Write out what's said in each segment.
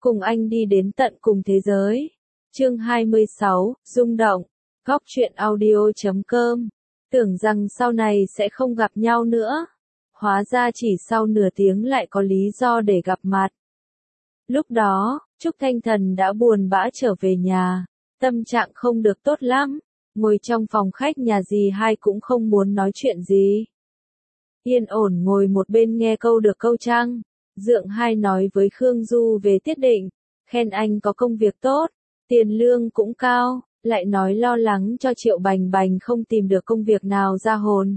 cùng anh đi đến tận cùng thế giới. Chương 26, rung động. Góc truyện audio.com. Tưởng rằng sau này sẽ không gặp nhau nữa. Hóa ra chỉ sau nửa tiếng lại có lý do để gặp mặt. Lúc đó, Trúc Thanh Thần đã buồn bã trở về nhà. Tâm trạng không được tốt lắm. Ngồi trong phòng khách nhà dì hai cũng không muốn nói chuyện gì. Yên ổn ngồi một bên nghe câu được câu trăng. Dượng hai nói với Khương Du về Tiết Định. Khen anh có công việc tốt. Tiền lương cũng cao. Lại nói lo lắng cho Triệu Bành Bành không tìm được công việc nào ra hồn.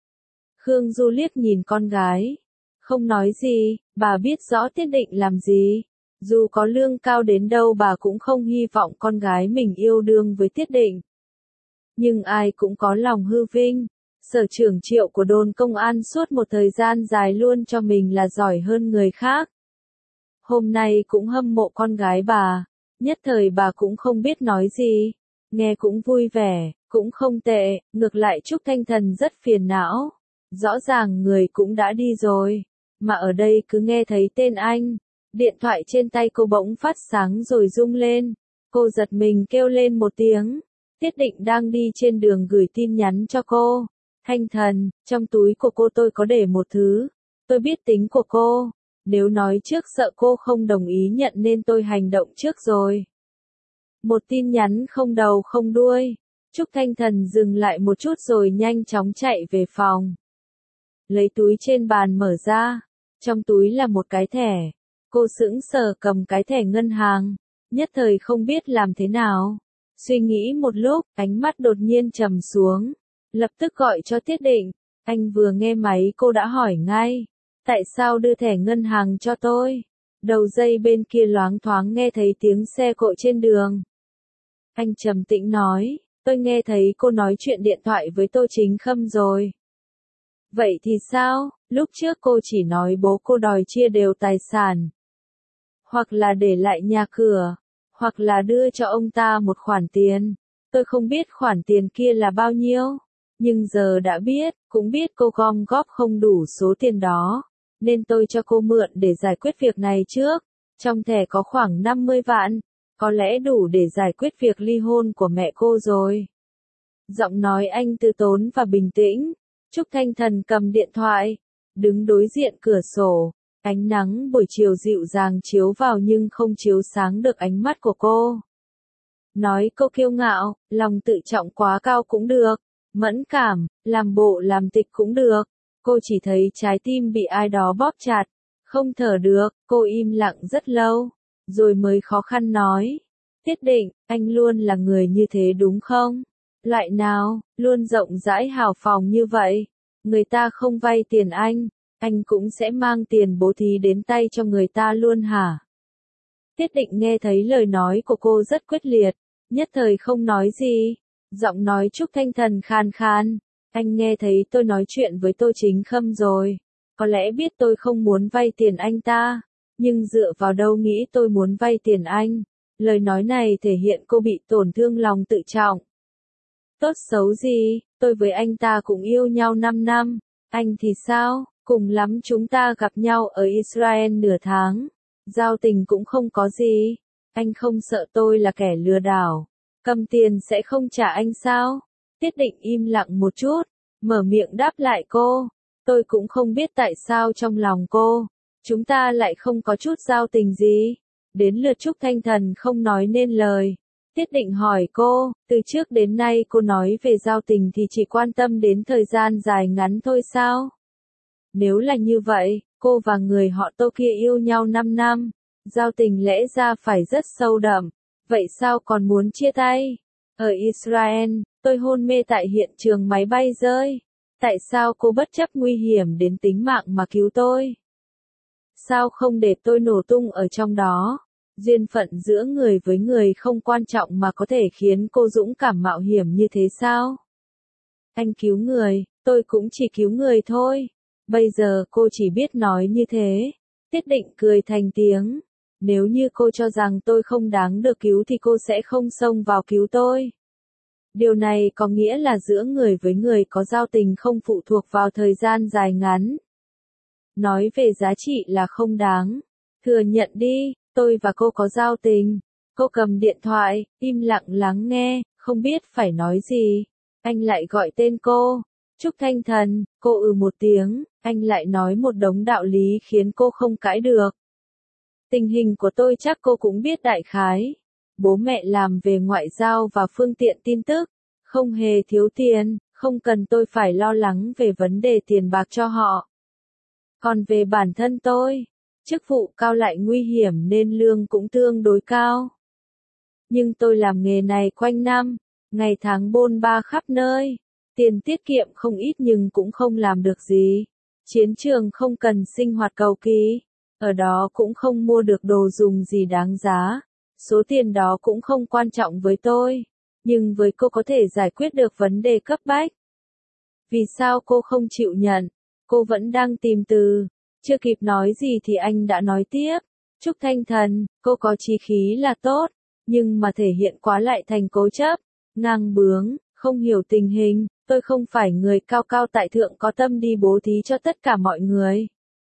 Khương Du liếc nhìn con gái. Không nói gì, bà biết rõ Tiết Định làm gì. Dù có lương cao đến đâu bà cũng không hy vọng con gái mình yêu đương với Tiết Định. Nhưng ai cũng có lòng hư vinh. Sở trưởng Triệu của đồn công an suốt một thời gian dài luôn cho mình là giỏi hơn người khác. Hôm nay cũng hâm mộ con gái bà. Nhất thời bà cũng không biết nói gì. Nghe cũng vui vẻ, cũng không tệ, ngược lại Trúc Thanh Thần rất phiền não. Rõ ràng người cũng đã đi rồi, mà ở đây cứ nghe thấy tên anh. Điện thoại trên tay cô bỗng phát sáng rồi rung lên. Cô giật mình kêu lên một tiếng. Tiết Định đang đi trên đường gửi tin nhắn cho cô. Thanh Thần, trong túi của cô tôi có để một thứ. Tôi biết tính của cô. Nếu nói trước sợ cô không đồng ý nhận nên tôi hành động trước rồi. Một tin nhắn không đầu không đuôi. Trúc Thanh Thần dừng lại một chút rồi nhanh chóng chạy về phòng. Lấy túi trên bàn mở ra. Trong túi là một cái thẻ. Cô sững sờ cầm cái thẻ ngân hàng. Nhất thời không biết làm thế nào. Suy nghĩ một lúc, ánh mắt đột nhiên trầm xuống. Lập tức gọi cho Tiết Định. Anh vừa nghe máy cô đã hỏi ngay. Tại sao đưa thẻ ngân hàng cho tôi? Đầu dây bên kia loáng thoáng nghe thấy tiếng xe cộ trên đường. Anh trầm tĩnh nói, tôi nghe thấy cô nói chuyện điện thoại với Tô Chính Khâm rồi. Vậy thì sao? Lúc trước cô chỉ nói bố cô đòi chia đều tài sản. Hoặc là để lại nhà cửa. Hoặc là đưa cho ông ta một khoản tiền. Tôi không biết khoản tiền kia là bao nhiêu. Nhưng giờ đã biết, cũng biết cô gom góp không đủ số tiền đó. Nên tôi cho cô mượn để giải quyết việc này trước. Trong thẻ có khoảng 50 vạn. Có lẽ đủ để giải quyết việc ly hôn của mẹ cô rồi. Giọng nói anh từ tốn và bình tĩnh. Trúc Thanh Thần cầm điện thoại. Đứng đối diện cửa sổ. Ánh nắng buổi chiều dịu dàng chiếu vào nhưng không chiếu sáng được ánh mắt của cô. Nói cô kiêu ngạo, lòng tự trọng quá cao cũng được. Mẫn cảm, làm bộ làm tịch cũng được. Cô chỉ thấy trái tim bị ai đó bóp chặt. Không thở được, cô im lặng rất lâu. Rồi mới khó khăn nói. Tiết Định, anh luôn là người như thế đúng không? Loại nào, luôn rộng rãi hào phóng như vậy. Người ta không vay tiền anh cũng sẽ mang tiền bố thí đến tay cho người ta luôn hả? Tiết Định nghe thấy lời nói của cô rất quyết liệt. Nhất thời không nói gì. Giọng nói Trúc Thanh Thần khan khan. Anh nghe thấy tôi nói chuyện với Tô Chính Khâm rồi. Có lẽ biết tôi không muốn vay tiền anh ta. Nhưng dựa vào đâu nghĩ tôi muốn vay tiền anh. Lời nói này thể hiện cô bị tổn thương lòng tự trọng. Tốt xấu gì, tôi với anh ta cũng yêu nhau 5 năm. Anh thì sao, cùng lắm chúng ta gặp nhau ở Israel nửa tháng. Giao tình cũng không có gì. Anh không sợ tôi là kẻ lừa đảo. Cầm tiền sẽ không trả anh sao? Tiết Định im lặng một chút. Mở miệng đáp lại cô. Tôi cũng không biết tại sao trong lòng cô. Chúng ta lại không có chút giao tình gì. Đến lượt Trúc Thanh Thần không nói nên lời. Tiết Định hỏi cô, từ trước đến nay cô nói về giao tình thì chỉ quan tâm đến thời gian dài ngắn thôi sao? Nếu là như vậy, cô và người họ Tô kia yêu nhau 5 năm. Giao tình lẽ ra phải rất sâu đậm. Vậy sao còn muốn chia tay? Ở Israel, tôi hôn mê tại hiện trường máy bay rơi. Tại sao cô bất chấp nguy hiểm đến tính mạng mà cứu tôi? Sao không để tôi nổ tung ở trong đó? Duyên phận giữa người với người không quan trọng mà có thể khiến cô dũng cảm mạo hiểm như thế sao? Anh cứu người, tôi cũng chỉ cứu người thôi. Bây giờ cô chỉ biết nói như thế. Tiết Định cười thành tiếng. Nếu như cô cho rằng tôi không đáng được cứu thì cô sẽ không xông vào cứu tôi. Điều này có nghĩa là giữa người với người có giao tình không phụ thuộc vào thời gian dài ngắn. Nói về giá trị là không đáng. Thừa nhận đi, Tôi và cô có giao tình. Cô cầm điện thoại, im lặng lắng nghe, không biết phải nói gì. Anh lại gọi tên cô. Trúc Thanh Thần, cô một tiếng, anh lại nói một đống đạo lý khiến cô không cãi được. Tình hình của tôi chắc cô cũng biết đại khái. Bố mẹ làm về ngoại giao và phương tiện tin tức, không hề thiếu tiền, không cần tôi phải lo lắng về vấn đề tiền bạc cho họ. Còn về bản thân tôi, chức vụ cao lại nguy hiểm nên lương cũng tương đối cao. Nhưng tôi làm nghề này quanh năm, ngày tháng bôn ba khắp nơi, tiền tiết kiệm không ít nhưng cũng không làm được gì. Chiến trường không cần sinh hoạt cầu kỳ, ở đó cũng không mua được đồ dùng gì đáng giá. Số tiền đó cũng không quan trọng với tôi, nhưng với cô có thể giải quyết được vấn đề cấp bách. Vì sao cô không chịu nhận? Cô vẫn đang tìm từ. Chưa kịp nói gì thì anh đã nói tiếp. Trúc Thanh Thần, cô có chí khí là tốt, nhưng mà thể hiện quá lại thành cố chấp, ngang bướng, không hiểu tình hình. Tôi không phải người cao cao tại thượng có tâm đi bố thí cho tất cả mọi người.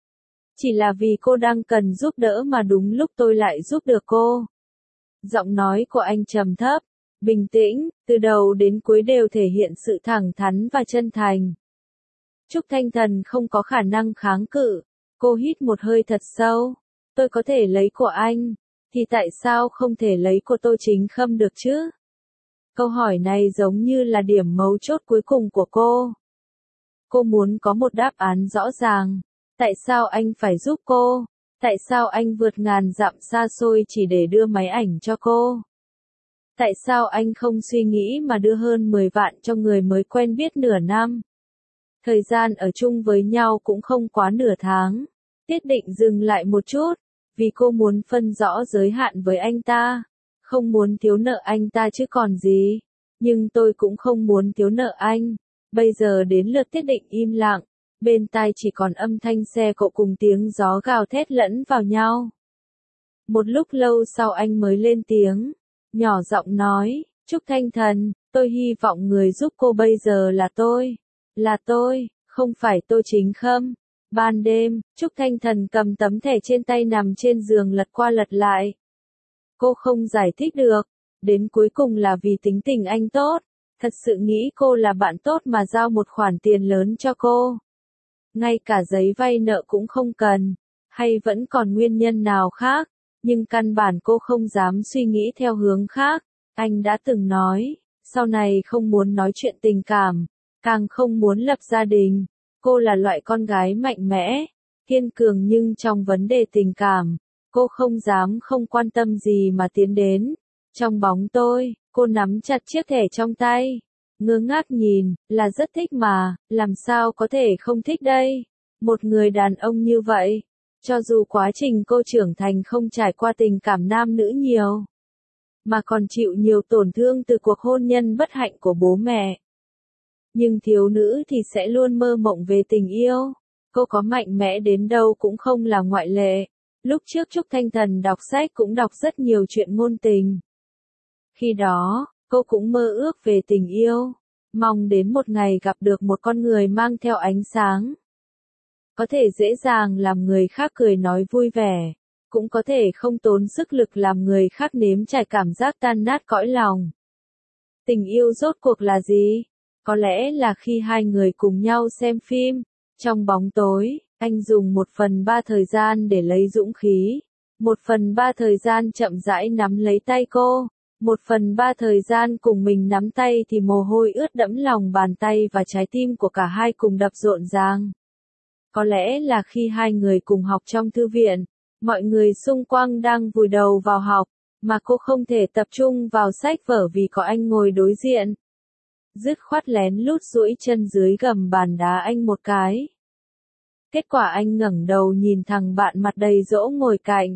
Chỉ là vì cô đang cần giúp đỡ mà đúng lúc tôi lại giúp được cô. Giọng nói của anh trầm thấp, bình tĩnh, từ đầu đến cuối đều thể hiện sự thẳng thắn và chân thành. Trúc Thanh Thần không có khả năng kháng cự. Cô hít một hơi thật sâu. Tôi có thể lấy của anh, thì tại sao không thể lấy của Tô Chính Khâm được chứ? Câu hỏi này giống như là điểm mấu chốt cuối cùng của cô. Cô muốn có một đáp án rõ ràng. Tại sao anh phải giúp cô? Tại sao anh vượt ngàn dặm xa xôi chỉ để đưa máy ảnh cho cô? Tại sao anh không suy nghĩ mà đưa hơn 10 vạn cho người mới quen biết nửa năm? Thời gian ở chung với nhau cũng không quá nửa tháng. Tiết Định dừng lại một chút, vì cô muốn phân rõ giới hạn với anh ta. Không muốn thiếu nợ anh ta chứ còn gì. Nhưng tôi cũng không muốn thiếu nợ anh. Bây giờ đến lượt Tiết Định im lặng. Bên tai chỉ còn âm thanh xe cộ cùng tiếng gió gào thét lẫn vào nhau. Một lúc lâu sau anh mới lên tiếng, nhỏ giọng nói, Trúc Thanh Thần, tôi hy vọng người giúp cô bây giờ là tôi. Là tôi, không phải Tô Chính Khâm. Ban đêm, Trúc Thanh Thần cầm tấm thẻ trên tay nằm trên giường lật qua lật lại. Cô không giải thích được, đến cuối cùng là vì tính tình anh tốt, thật sự nghĩ cô là bạn tốt mà giao một khoản tiền lớn cho cô. Ngay cả giấy vay nợ cũng không cần, hay vẫn còn nguyên nhân nào khác, nhưng căn bản cô không dám suy nghĩ theo hướng khác. Anh đã từng nói, sau này không muốn nói chuyện tình cảm, càng không muốn lập gia đình. Cô là loại con gái mạnh mẽ, kiên cường nhưng trong vấn đề tình cảm, cô không dám không quan tâm gì mà tiến đến. Trong bóng tôi, cô nắm chặt chiếc thẻ trong tay, ngơ ngác nhìn, là rất thích mà, làm sao có thể không thích đây? Một người đàn ông như vậy, cho dù quá trình cô trưởng thành không trải qua tình cảm nam nữ nhiều, mà còn chịu nhiều tổn thương từ cuộc hôn nhân bất hạnh của bố mẹ. Nhưng thiếu nữ thì sẽ luôn mơ mộng về tình yêu. Cô có mạnh mẽ đến đâu cũng không là ngoại lệ. Lúc trước Trúc Thanh Thần đọc sách cũng đọc rất nhiều chuyện ngôn tình. Khi đó, cô cũng mơ ước về tình yêu, mong đến một ngày gặp được một con người mang theo ánh sáng. Có thể dễ dàng làm người khác cười nói vui vẻ, cũng có thể không tốn sức lực làm người khác nếm trải cảm giác tan nát cõi lòng. Tình yêu rốt cuộc là gì? Có lẽ là khi hai người cùng nhau xem phim, trong bóng tối, anh dùng 1/3 thời gian để lấy dũng khí, 1/3 thời gian chậm rãi nắm lấy tay cô, 1/3 thời gian cùng mình nắm tay thì mồ hôi ướt đẫm lòng bàn tay và trái tim của cả hai cùng đập rộn ràng. Có lẽ là khi hai người cùng học trong thư viện, mọi người xung quanh đang vùi đầu vào học, mà cô không thể tập trung vào sách vở vì có anh ngồi đối diện. Dứt khoát lén lút duỗi chân dưới gầm bàn đá anh một cái. Kết quả anh ngẩng đầu nhìn thằng bạn mặt đầy dỗ ngồi cạnh.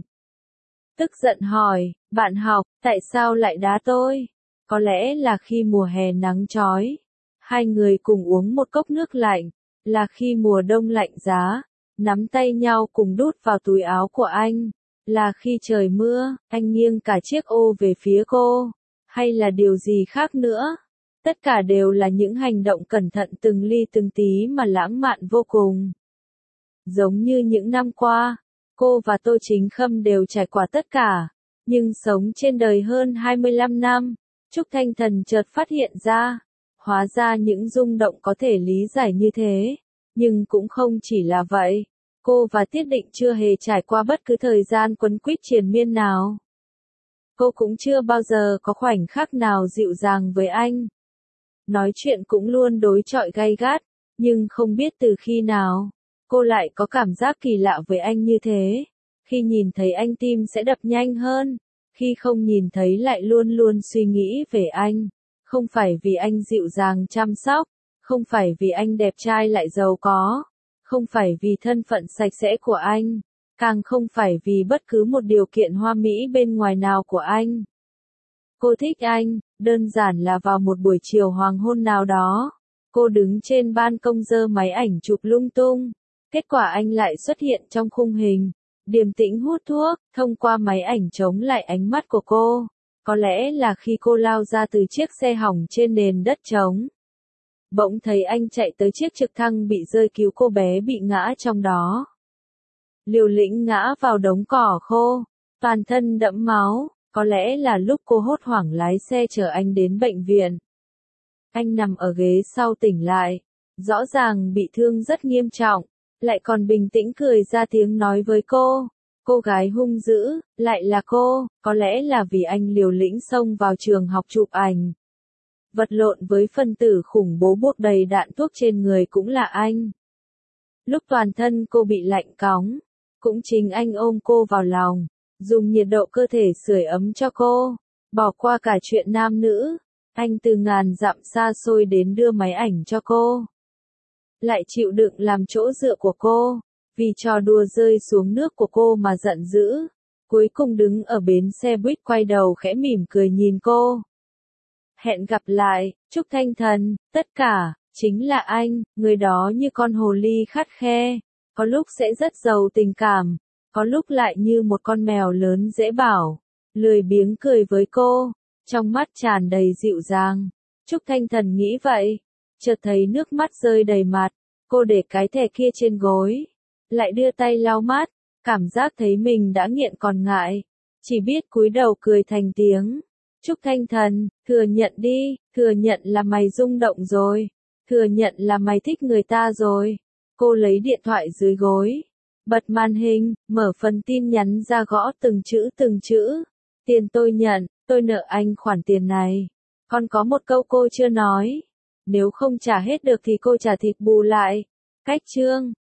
Tức giận hỏi, bạn học, tại sao lại đá tôi? Có lẽ là khi mùa hè nắng chói, hai người cùng uống một cốc nước lạnh, là khi mùa đông lạnh giá, nắm tay nhau cùng đút vào túi áo của anh, là khi trời mưa, anh nghiêng cả chiếc ô về phía cô, hay là điều gì khác nữa? Tất cả đều là những hành động cẩn thận từng ly từng tí mà lãng mạn vô cùng. Giống như những năm qua, Cô và Tô Chính Khâm đều trải qua tất cả, nhưng sống trên đời hơn 25 năm, Trúc Thanh Thần chợt phát hiện ra, hóa ra những rung động có thể lý giải như thế, nhưng cũng không chỉ là vậy. Cô và Tiết Định chưa hề trải qua bất cứ thời gian quấn quýt triền miên nào. Cô cũng chưa bao giờ có khoảnh khắc nào dịu dàng với anh. Nói chuyện cũng luôn đối chọi gay gắt, nhưng không biết từ khi nào, cô lại có cảm giác kỳ lạ với anh như thế. Khi nhìn thấy anh tim sẽ đập nhanh hơn, khi không nhìn thấy lại luôn luôn suy nghĩ về anh. Không phải vì anh dịu dàng chăm sóc, không phải vì anh đẹp trai lại giàu có, không phải vì thân phận sạch sẽ của anh, càng không phải vì bất cứ một điều kiện hoa mỹ bên ngoài nào của anh. Cô thích anh, đơn giản là vào một buổi chiều hoàng hôn nào đó, cô đứng trên ban công giơ máy ảnh chụp lung tung. Kết quả anh lại xuất hiện trong khung hình, điềm tĩnh hút thuốc, thông qua máy ảnh chống lại ánh mắt của cô. Có lẽ là khi cô lao ra từ chiếc xe hỏng trên nền đất trống. Bỗng thấy anh chạy tới chiếc trực thăng bị rơi cứu cô bé bị ngã trong đó. Liều lĩnh ngã vào đống cỏ khô, toàn thân đẫm máu, có lẽ là lúc cô hốt hoảng lái xe chở anh đến bệnh viện. Anh nằm ở ghế sau tỉnh lại, rõ ràng bị thương rất nghiêm trọng, lại còn bình tĩnh cười ra tiếng nói với cô. Cô gái hung dữ, lại là cô, có lẽ là vì anh liều lĩnh xông vào trường học chụp ảnh. Vật lộn với phân tử khủng bố buộc đầy đạn thuốc trên người cũng là anh. Lúc toàn thân cô bị lạnh cóng, cũng chính anh ôm cô vào lòng, dùng nhiệt độ cơ thể sưởi ấm cho cô, bỏ qua cả chuyện nam nữ, anh từ ngàn dặm xa xôi đến đưa máy ảnh cho cô. Lại chịu đựng làm chỗ dựa của cô, vì trò đùa rơi xuống nước của cô mà giận dữ, cuối cùng đứng ở bến xe buýt quay đầu khẽ mỉm cười nhìn cô. Hẹn gặp lại, Trúc Thanh Thần, tất cả, chính là anh, người đó như con hồ ly khắt khe, có lúc sẽ rất giàu tình cảm, có lúc lại như một con mèo lớn dễ bảo, lười biếng cười với cô, trong mắt tràn đầy dịu dàng. Trúc Thanh Thần nghĩ vậy, chợt thấy nước mắt rơi đầy mặt, cô để cái thẻ kia trên gối, lại đưa tay lau mắt, cảm giác thấy mình đã nghiện còn ngại, chỉ biết cúi đầu cười thành tiếng. Trúc Thanh Thần, thừa nhận đi, thừa nhận là mày rung động rồi, thừa nhận là mày thích người ta rồi. Cô lấy điện thoại dưới gối, bật màn hình, mở phần tin nhắn ra gõ từng chữ. Tiền tôi nhận, tôi nợ anh khoản tiền này. Còn có một câu cô chưa nói. Nếu không trả hết được thì cô trả thịt bù lại. Cách chương